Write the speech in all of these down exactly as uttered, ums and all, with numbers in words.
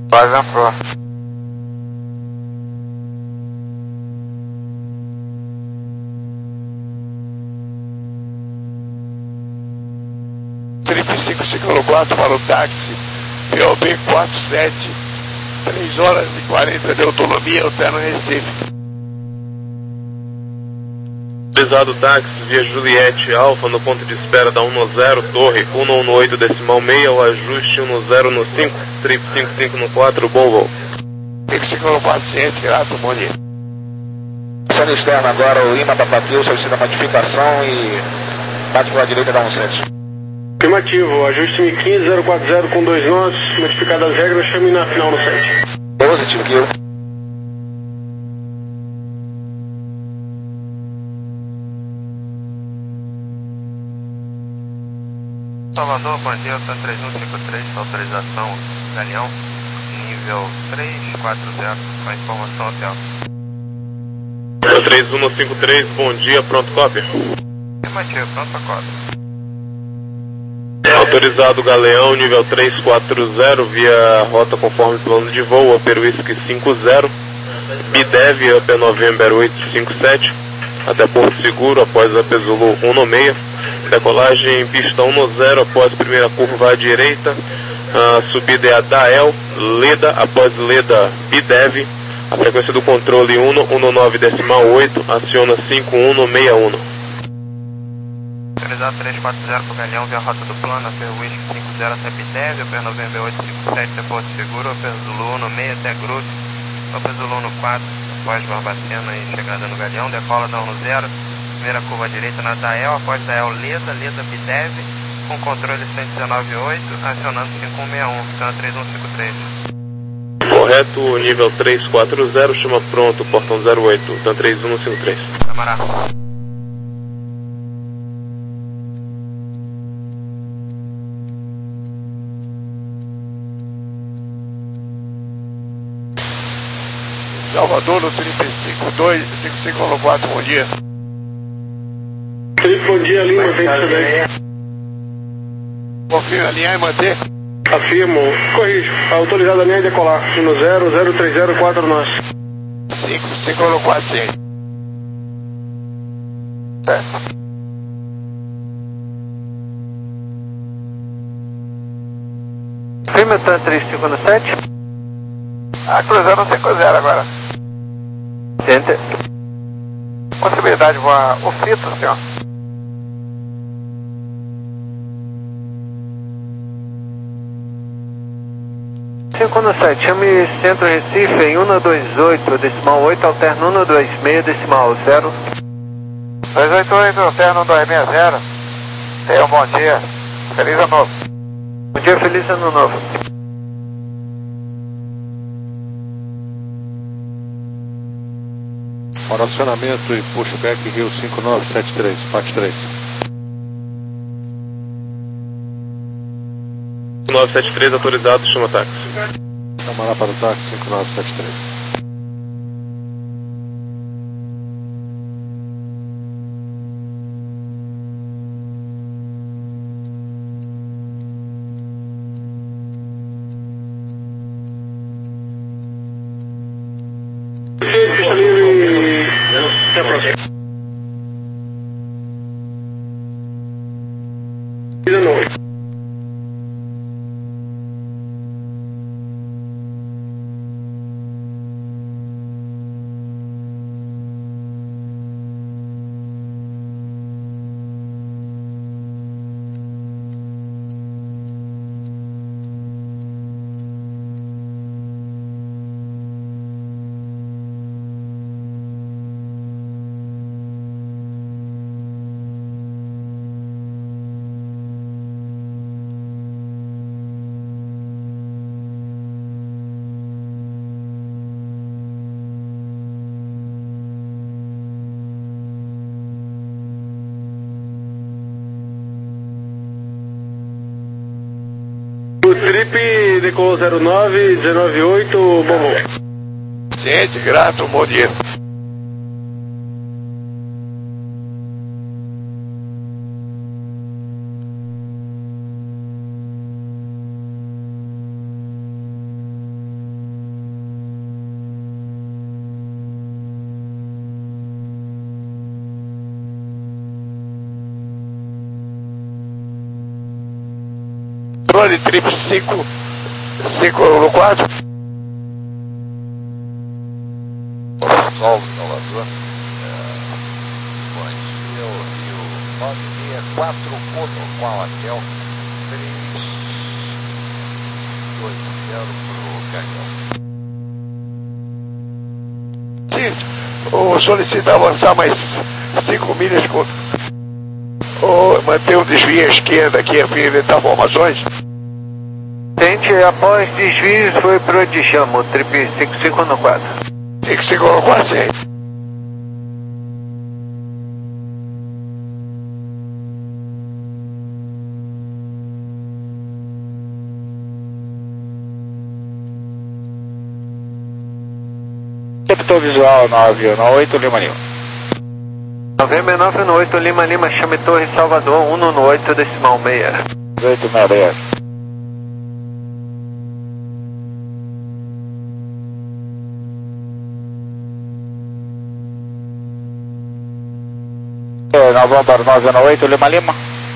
Quase na proa. trinta e cinco, ciclo quatro para o táxi, P O B quatro sete, três horas e quarenta de autonomia, Alterno Recife. Pesado táxi via Juliette Alfa no ponto de espera da um zero, torre um um oito decimal seis, o ajuste um zero no cinco, trip cinco cinco no quatro, bom voo. Ciclo quatrocentos, grato, bom dia. Sendo externo agora, o Lima da Patrulha solicita a modificação e bate pela direita da um sete. Afirmativo, ajuste M quinze zero quatro zero com dois nós, modificadas as regras, chame na final no sete. Positivo, Kilo. Salvador, bom dia, Alta três um cinco três, autorização, Galeão, nível três quatro zero, com a informação hotel. três um cinco três, bom dia, pronto, cópia. Afirmativo, pronto a cópia. Autorizado Galeão, nível três quatro zero, via rota conforme plano de voo, Upper Whisky cinco zero, B D E V, Upper November oito cinco sete, até Porto Seguro, após Upper Zulu um no seis, decolagem pista um zero, após primeira curva à direita, a subida é a Dael, Leda, após Leda, B D E V, a frequência do controle um um nove decimal oito, aciona cinco um seis um. Autorizado três quatro zero para o Galeão, via rota do plano, Upper Whisky cinco zero até B D E V, Upper November oito cinco sete até Porto Seguro, Upper Zulu um no seis até Groote, Upper Zulu no quatro, após Barbacena e chegada no Galeão, decola da um zero, primeira curva à direita na Dael, após Dael Leda, Leda B D E V, com controle cento e dezenove oito, acionando cinco um seis um, então três um cinco três. Correto, nível três quatro zero, chama pronto, portão zero oito, então três um cinco três. Camarada. Salvador no trinta e cinco dois, cinco cinco quatro, bom dia. Felipe, bom dia, Lima, vem também. Confirma alinhar e manter. Afirmo, corrijo, autorizado a linha e decolar, um zero zero três zero quatro nós. cinco cinco quatro seis. Certo. Firme o TAN três cinco sete. Ah, cruzando cinco zero agora. Center. Possibilidade de voar o fito, senhor. cinco sete, chame Centro Recife em um dois oito, decimal oito, alterno um dois seis, decimal zero. dois oito oito, alterno um dois seis zero. Tenha um bom dia. Feliz ano novo. Bom dia, feliz ano novo. Oracionamento e pushback Rio cinco nove sete três, parte três. cinco nove sete três, autorizado, chama táxi. Chama lá para o táxi cinco nove sete três. Pista livre, até a próxima. dezenove. O trip decolou zero nove, dezenove oito, bom voo. Gente, grato, bom dia. Drone trip cinco, cinco no quatro. Sol Salvador, Bantil Rio nove seis quatro Cono com a Hotel três dois zero pro Canhão. Sim, ou solicita avançar mais cinco milhas com. Ou manter o desvio à esquerda aqui a fim de evitar formações. Tente, após desvios, foi pro de chamo, trip cinco cinco no quatro. cinco cinco no quatro, sim. Capitão visual nove um oito Lima Lima. Novembro nove um oito Lima Lima, chame Torre Salvador, um um oito decimal meia. oito seis seis. Novembro nove um oito Lima Lima.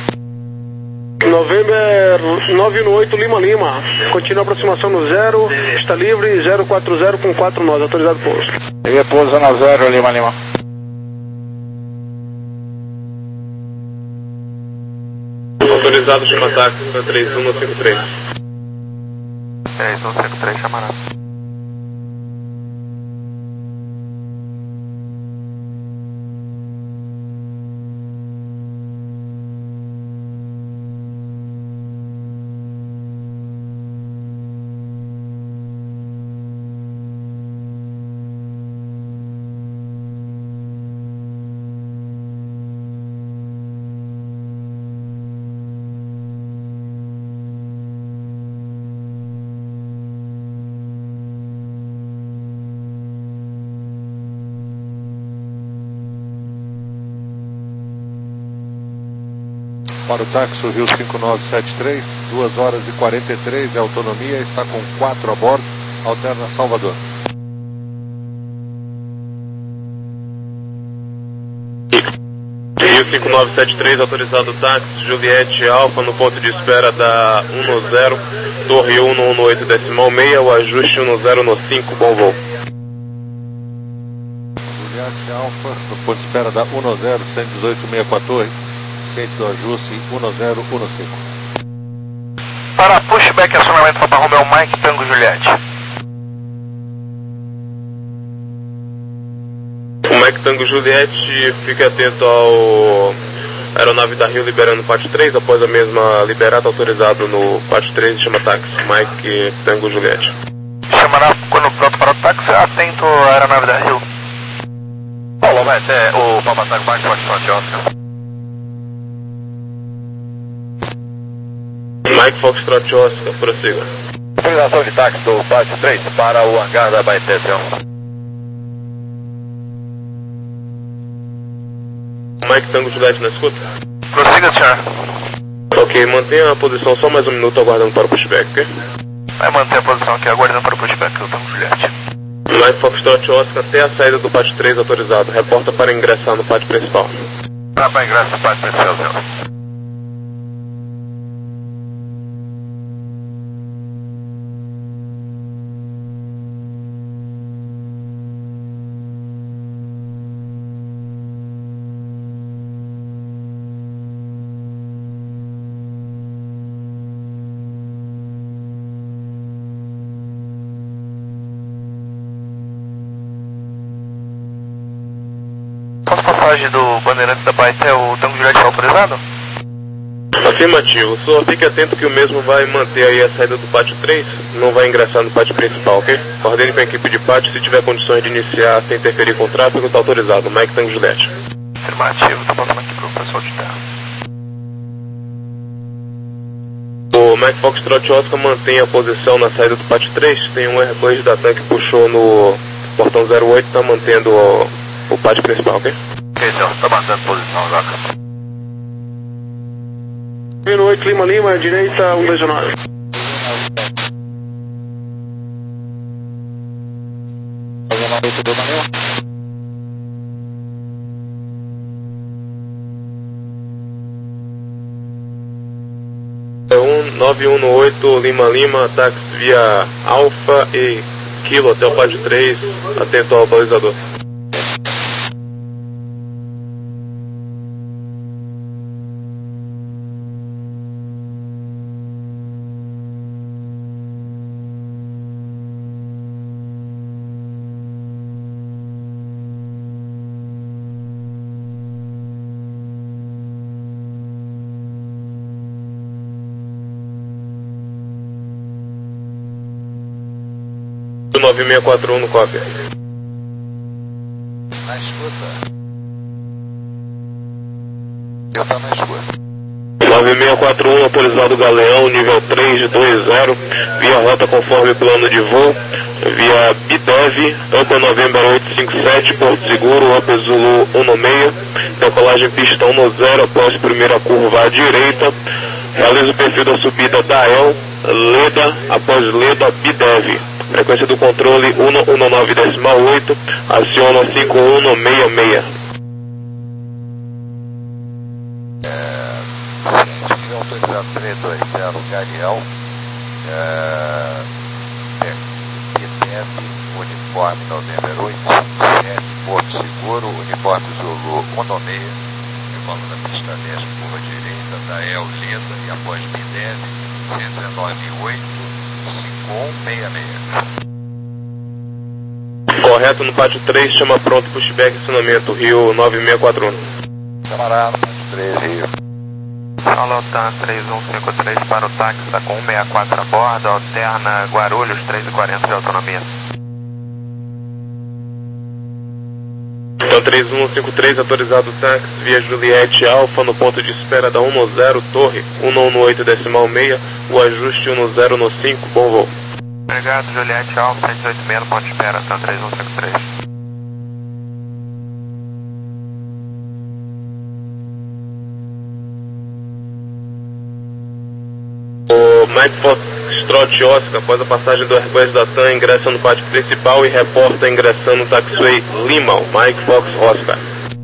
Novembro nove um oito Lima Lima. Continua a aproximação no zero, está livre, zero quatro zero com quatro nós, autorizado pouso. E pouso no zero Lima Lima. Autorizado, chama táxi três um cinco três. três um cinco três, chamará. Para o táxi Rio cinco nove sete três, duas horas e quarenta e três de autonomia, está com quatro a bordo, alterna Salvador. Rio cinco nove sete três, autorizado táxi Juliette Alfa no ponto de espera da um zero, Torre um um oito decimal meia, o ajuste um zero no cinco, bom voo. Juliette Alfa, no ponto de espera da um zero, cento e dezoito meia com a torre. Do ajuste um zero um cinco. Para pushback, acionamento Papa Romeo Mike Tango Juliette. O Mike Tango Juliette, fique atento ao aeronave da Rio liberando P A T três, após a mesma liberada, autorizado no P A T três, chama táxi, Mike Tango Juliette. Chamará quando pronto para o táxi, atento à aeronave da Rio. Paulo, vai até o Papa Tango Mike Foxtrot Oscar. Mike Foxtrot Oscar, prossiga. Autorização de táxi do P A T três para o hangar da Baité Mike Tango Juliette na escuta? Prossiga, senhor. Ok, mantenha a posição só mais um minuto aguardando para o pushback, ok? Vai manter a posição aqui, aguardando para o pushback do Tango Juliette. Mike Foxtrot Oscar até a saída do P A T três autorizado. Reporta para ingressar no P A T principal. Tá para ingresso no P A T principal, senhor. Quanto passagem do bandeirante da Baité, o Tango Juliette é autorizado? Afirmativo, só fique atento que o mesmo vai manter aí a saída do P A T três, não vai ingressar no P A T principal, ok? Ordene para a equipe de P A T, se tiver condições de iniciar sem interferir com o tráfego, está autorizado. Mike Tango Juliette. Afirmativo, tô passando aqui pro pessoal de terra. O Mike Foxtrot Oscar mantém a posição na saída do P A T três, tem um Airbus da TAM que puxou no portão zero oito, está mantendo o, o P A T principal, ok? Ok, senhor, tá mantendo posição já. Novembro oito Lima Lima, direita um dois nove. nove um oito Lima Lima, táxi via Alfa e Kilo até o Pátio três, atento ao balizador. nove seis quatro um no cópia. Na escuta. Eu tô na escuta. nove seis quatro um, autorizado Galeão, nível três dois zero, via rota conforme plano de voo, via Bidev, Upper November oito cinco sete, Porto Seguro, Upper Zulu um no meio, decolagem pista um no zero, após primeira curva à direita, realiza o perfil da subida da El, Leda, após Leda, Bidev. Frequência do controle um um nove decimal oito, aciona cinco um seis seis. É, ciente que autorizado três dois zero, Galeão, é, B T F, uniforme November oito cinco sete, Porto Seguro, uniforme Zulu um no meio, recolando da pista dez, curva direita, da El Leda e após B D E V, cento e dezenove oito, cinco um seis seis. Correto no Pátio três, chama pronto, pushback, acionamento, Rio nove seis quatro um. Camarada, Pátio três, Rio. Alô, TAM três um cinco três para o táxi, está com um seis quatro a bordo, alterna Guarulhos, três e quarenta de autonomia. Então três um cinco três, autorizado táxi, via Juliette Alfa, no ponto de espera da um no zero, torre, um no oito decimal seis, o ajuste um no zero no cinco, bom voo. Obrigado, Juliette Alfa, cento e oito seis no ponto de espera, TAM três um cinco três. O Mike Foxtrot Oscar, após a passagem do Airbus da TAM, ingressa no pátio principal e reporta ingressando no taxiway Lima, Mike Fox Oscar.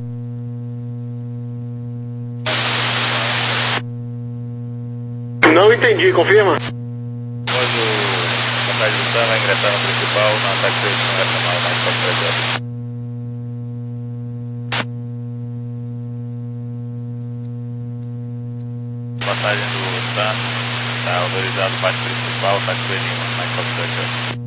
Não entendi, confirma? Após o passagem do TAM vai ingressar no principal, na taxiway Lima Nacional, Mike Fox Oscar. Passagem do TAM está autorizado o pátio principal, taxiway Lima, Mike Fox Oscar.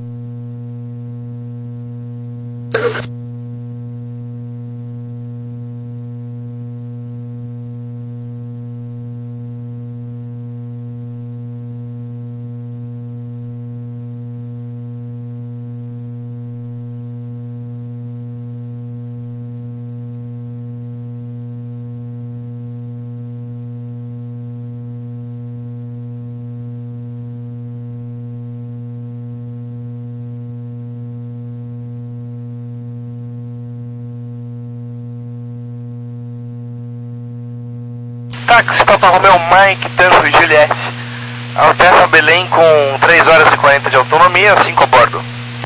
Táxi Papa Romeo Mike, Tango e Juliette. Alterna Belém com três horas e quarenta de autonomia, cinco a bordo.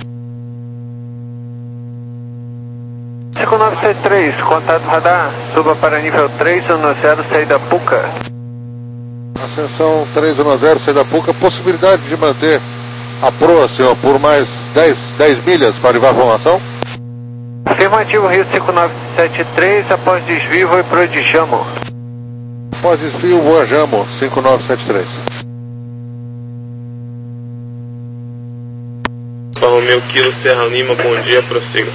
cinco nove sete três, contato radar, suba para nível três um zero, saída Puca. Ascensão três um zero, saída Puca, possibilidade de manter a proa, senhor, por mais dez, dez milhas para levar a formação? Afirmativo, Rio cinco nove sete três, após desvio, vai para o Djamo. Após desvio, voa Jamo, cinco nove sete três. Romeu Kilo, Serra Lima, bom dia, prossiga.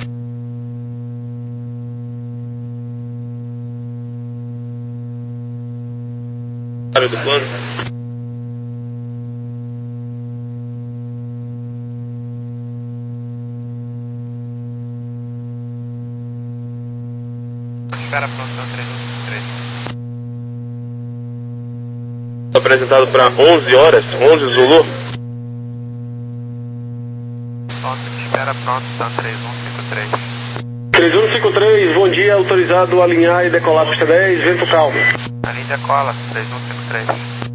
Área do plano. Espera pronto, três um três. Apresentado para onze horas, onze Zulu. Pronto, espera pronto, TAM três um cinco três. três um cinco três, bom dia, autorizado a alinhar e decolar pista dez, vento calmo. A linha decola, três um cinco três.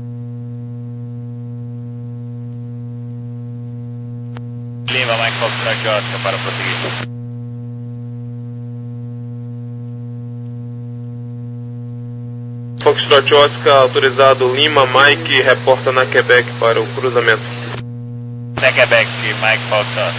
Lima, Mike Fox Oscar para prosseguir. Foxtrot Oscar, autorizado Lima, Mike, reporta na Quebec para o cruzamento. Na Quebec, Mike Foxtrot.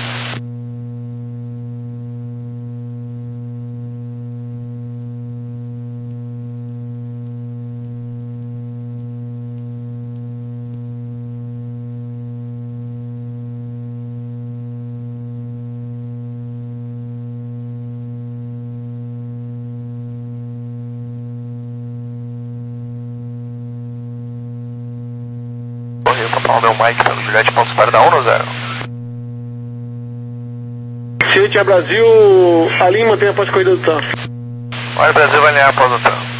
Papai meu Mike, pelo Juliette, ponto para da um no zero. Ciência Brasil, a Lima tem após corrida do T A M. Olha, Brasil vai alinhar após o T A M.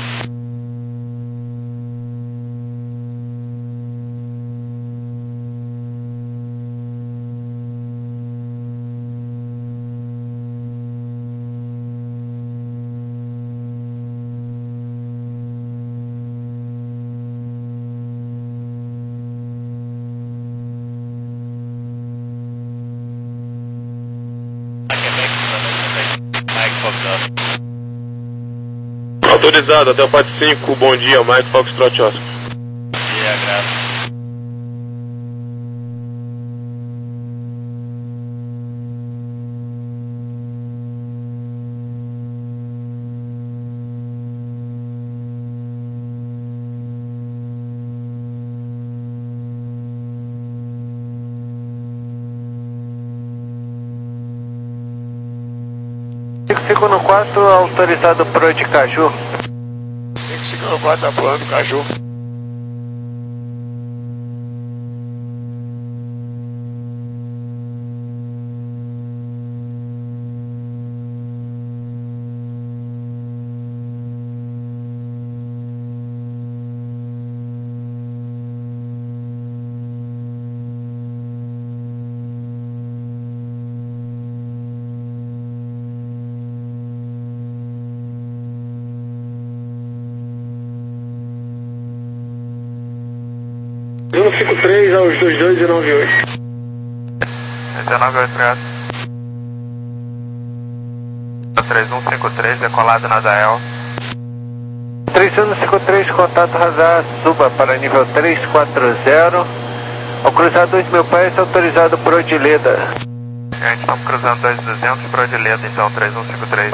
Autorizado, até o Pat cinco, bom dia, Mike Foxtrot Oscar. Bom dia, graças. cinco cinco no quatro, autorizado pro de Caju. cinco cinco no quatro, tá pulando Caju. um cinco três aos dois dois e nove oito. dezenove oito três. três um cinco três, decolado na Zael. três um cinco três, contato radar, suba para nível três quatro zero. Ao cruzar dois mil pés, autorizado por Odileda. Gente, estamos cruzando dois duzentos para Odileda, então, três um cinco três.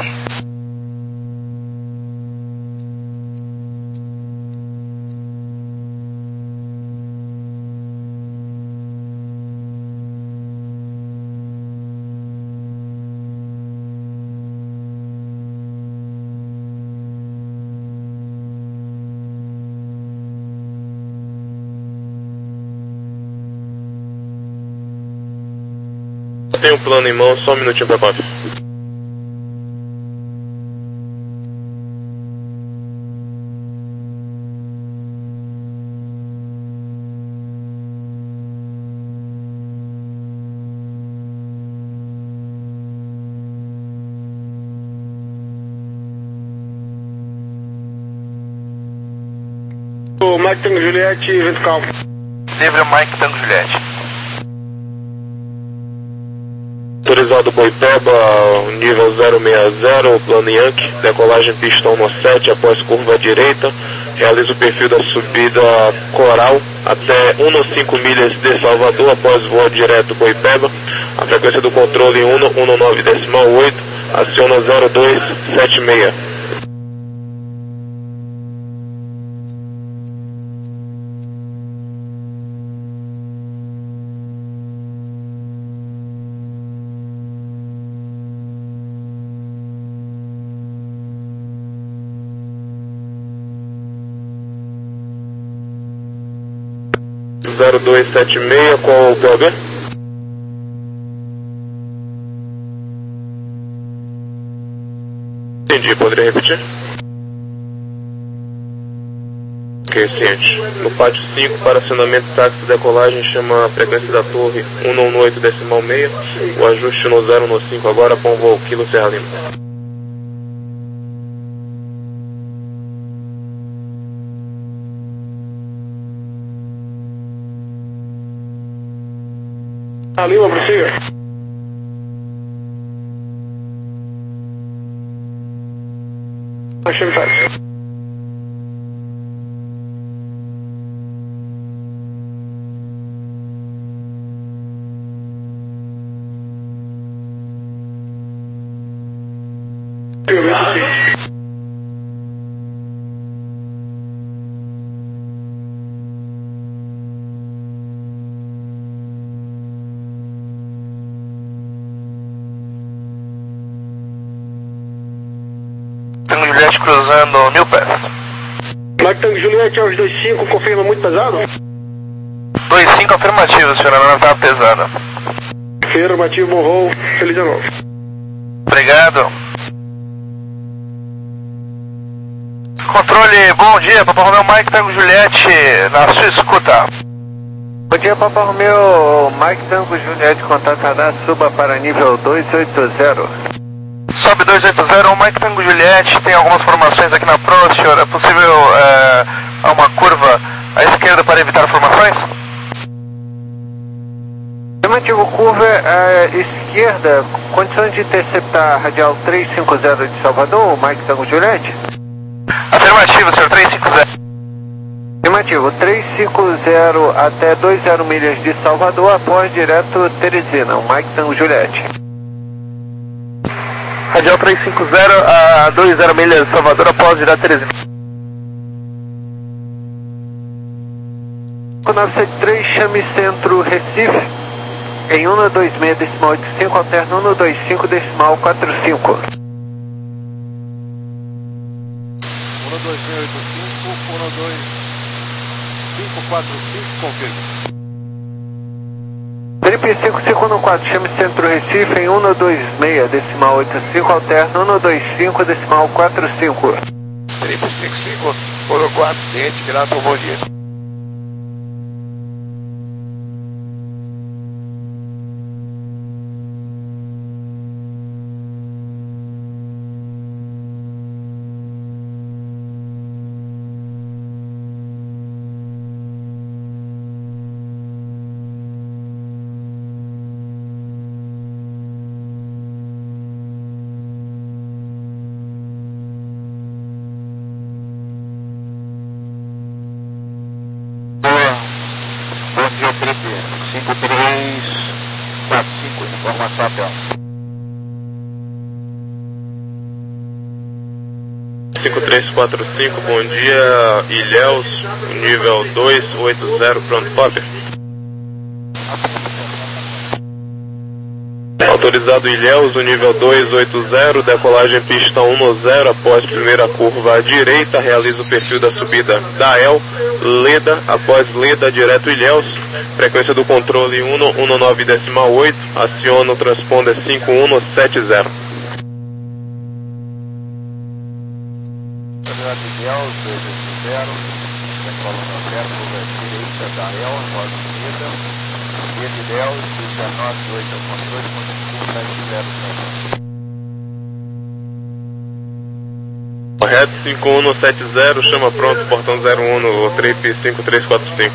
Tem um plano em mão, só um minutinho para papo. O Mike Tango Juliette, vento calmo. Livre Mike Tango Juliette. Autorizado Boipeba, nível zero seis zero, plano Yankee, decolagem pistão no sete após curva à direita, realiza o perfil da subida Coral até um no cinco milhas de Salvador após voo direto Boipeba, a frequência do controle um no nove decimal oito, aciona zero dois sete seis. zero dois sete seis, qual o P O B? Entendi, poderia repetir? Ok, ciente. No pátio cinco, para acionamento táxi decolagem, chama a frequência da torre um no oito decimal seis, o ajuste no zero no cinco agora com o voo Kilo Serra Lima. A Lima, prossiga. Achei fácil. Tango Juliette cruzando New Pass. Mike Tango Juliette, Alves dois cinco, confirma muito pesado? dois cinco afirmativo, senhora, não estava pesada. Afirmativo, bom voo, feliz ano novo. Obrigado. Controle, bom dia, Papa Romeo Mike Tango Juliette, na sua escuta. Bom dia, Papa Romeo, Mike Tango Juliette, contato radar, suba para nível dois oito zero. Sobe dois oito zero, Mike Tango Juliette, tem algumas formações aqui na Pro, senhor, é possível é, uma curva à esquerda para evitar formações? Afirmativo, curva à esquerda, condições de interceptar radial trezentos e cinquenta de Salvador, Mike Tango Juliette? Afirmativo, senhor, trezentos e cinquenta. Afirmativo, trezentos e cinquenta até vinte milhas de Salvador, após direto Teresina, Mike Tango Juliette. Radial trezentos e cinquenta a vinte milhas de Salvador, após direto Teresina. nove sete três, chame centro Recife, em cento e vinte e seis decimal oitenta e cinco, alterno cento e vinte e cinco decimal quarenta e cinco. um dois seis oito cinco, um dois cinco quatro cinco, confirma. Felipe cinco cinco quatro, chame centro Recife em cento e vinte e seis decimal oitenta e cinco, alterno cento e vinte e cinco decimal quarenta e cinco. Felipe cinco cinco quatro, ciente, grato, bom dia. cinco três quatro cinco, informação até. cinco três quatro cinco, bom dia, Ilhéus, nível dois oito zero, pronto, Pop. Autorizado Ilhéus, o nível dois oito zero, decolagem pista um no zero, após primeira curva à direita, realiza o perfil da subida da El, Leda, após Leda, direto Ilhéus, frequência do controle um um nove decimal oito, aciona o transponder cinco um sete zero. Autorizado Ilhéus, dois oito zero, decolagem zero, curva à direita da El, após Leda, Ilhéus, dezenove oito, controle, Correto, cinco um sete zero, chama pronto, portão zero um no trip cinco três quatro cinco.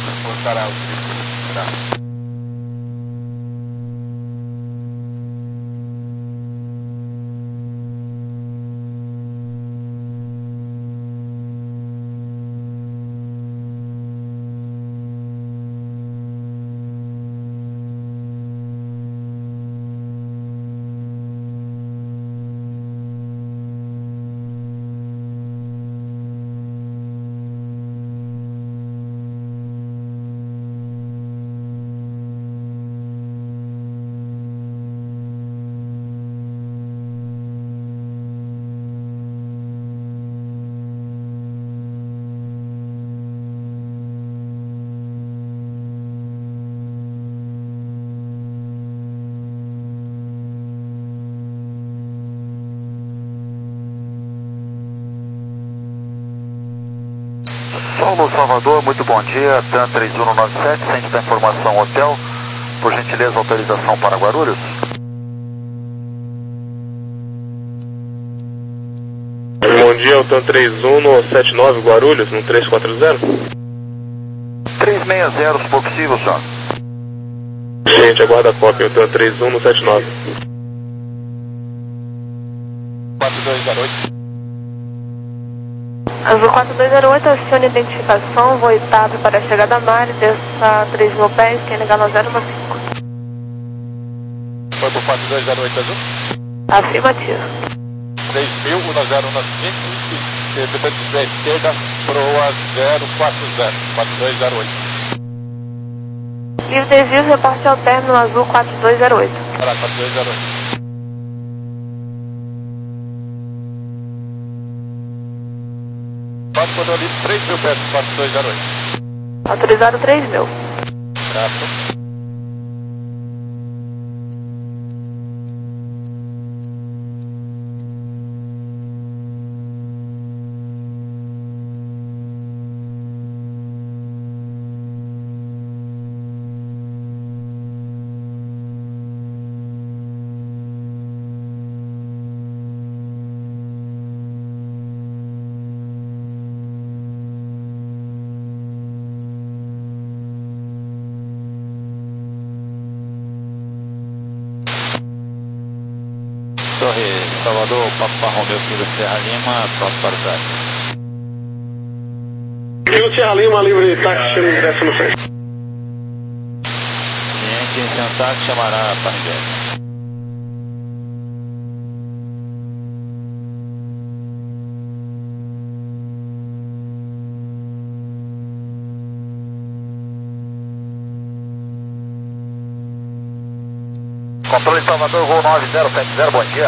Paulo Salvador, muito bom dia, TAM três um nove sete, centro da informação hotel, por gentileza autorização para Guarulhos. Bom dia, o TAM três um sete nove, Guarulhos, no três quatro zero. três seis zero, se for possível, senhor. Gente, aguarda a cópia, o TAM três um sete nove. quatro dois zero oito. Azul quatro dois zero oito, acione identificação, voo etapa para a chegada a mar, desça três mil pés, Q N H no zero um cinco. Foi pro quatro dois zero oito, Azul? Afirmativo. três mil, um zero um cinco, e depois da esquerda, proa zero quatro zero, quatro dois zero oito. Livre desvio, reporte ao término azul quatro dois zero oito. Para quatro dois zero oito. Pode controle três mil pés, quatro dois zero oito. Autorizado três mil. Certo. Torre Salvador, Papa Romeu, Kilo Serra Lima, pronto para o táxi. Kilo Serra Lima, livre táxi, desce no seis. Cliente em seu táxi chamará para ninguém. Controle Salvador, voo nove zero sete zero, bom dia.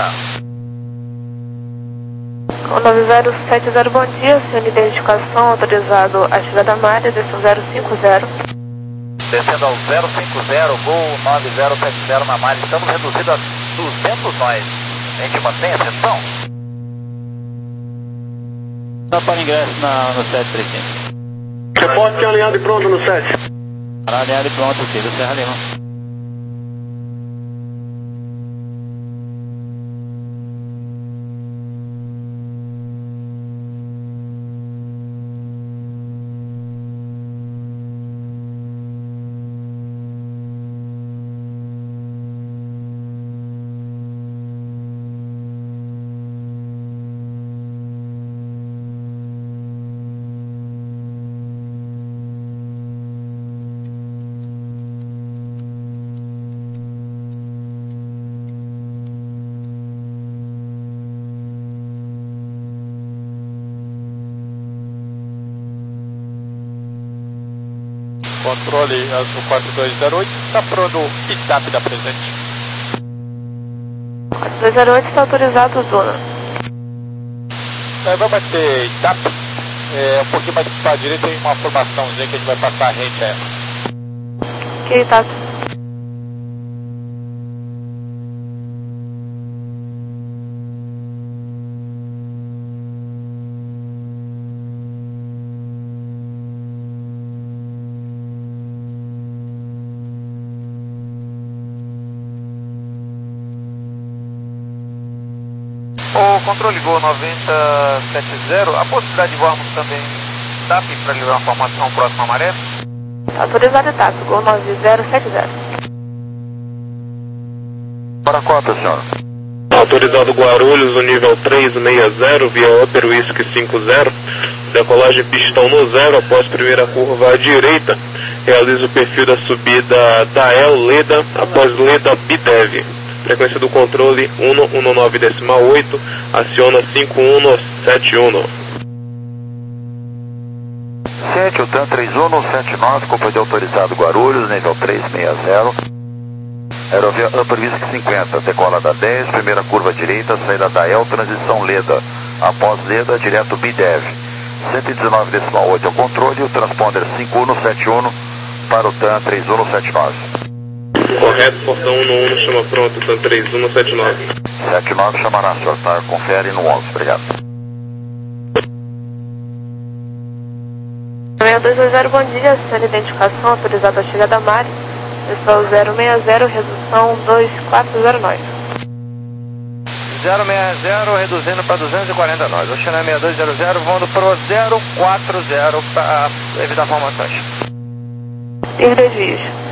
nove zero sete zero, bom dia, senhor identificação, autorizado a chegada à área, desceu zero cinco zero. Descendo ao zero cinco zero, voo nove zero sete zero na malha, estamos reduzidos a duzentos nós. A gente mantém a sessão? Dá para ingresso na, no sete três cinco. Reporte alinhado e pronto no sete. Alinhado e pronto, Kilo Serra Lima. Controle azul quatro dois zero oito, está pronto o pick-up da presente. quatro dois zero oito está autorizado, zona. É, vamos ter Itap, é, um pouquinho mais para a direita tem uma formaçãozinha que a gente vai passar a rente a ela. Ok, tá. O controle voo noventa setenta, a possibilidade de voarmos também T A P para livrar uma formação próxima à maré? Autorizado T A P, Gol nove zero sete zero. Para quanto, senhor? Autorizado Guarulhos, o nível três seis zero, via Upper Whisky cinco zero, decolagem pistão no zero, após primeira curva à direita, realiza o perfil da subida da El Leda, após Leda Bidev. Frequência do controle um um nove decimal oito, aciona cinco um sete um. Sete, o T A M três um sete nove, companhia autorizado Guarulhos, nível três seis zero. Aerovia Upper Whisky cinquenta, decola da dez, primeira curva direita, saída da El, transição Leda. Após Leda, direto Bidev. cento e dezenove decimal oito é o controle, o transponder cinco um sete um para o T A M três um sete nove. Correto, portão um um, chama pronto, T A M três um sete nove. sete nove chamará, senhor, tá? Confere no onze, obrigado. seis dois dois zero, bom dia, senhor identificação, autorizado a chegada à Mari, pessoal zero seis zero, redução dois quatro zero nove. zero seis zero, reduzindo para duzentos e quarenta nós. Oceanária seis dois zero zero, voando para o zero quatro zero para evitar formações. Livre desvios.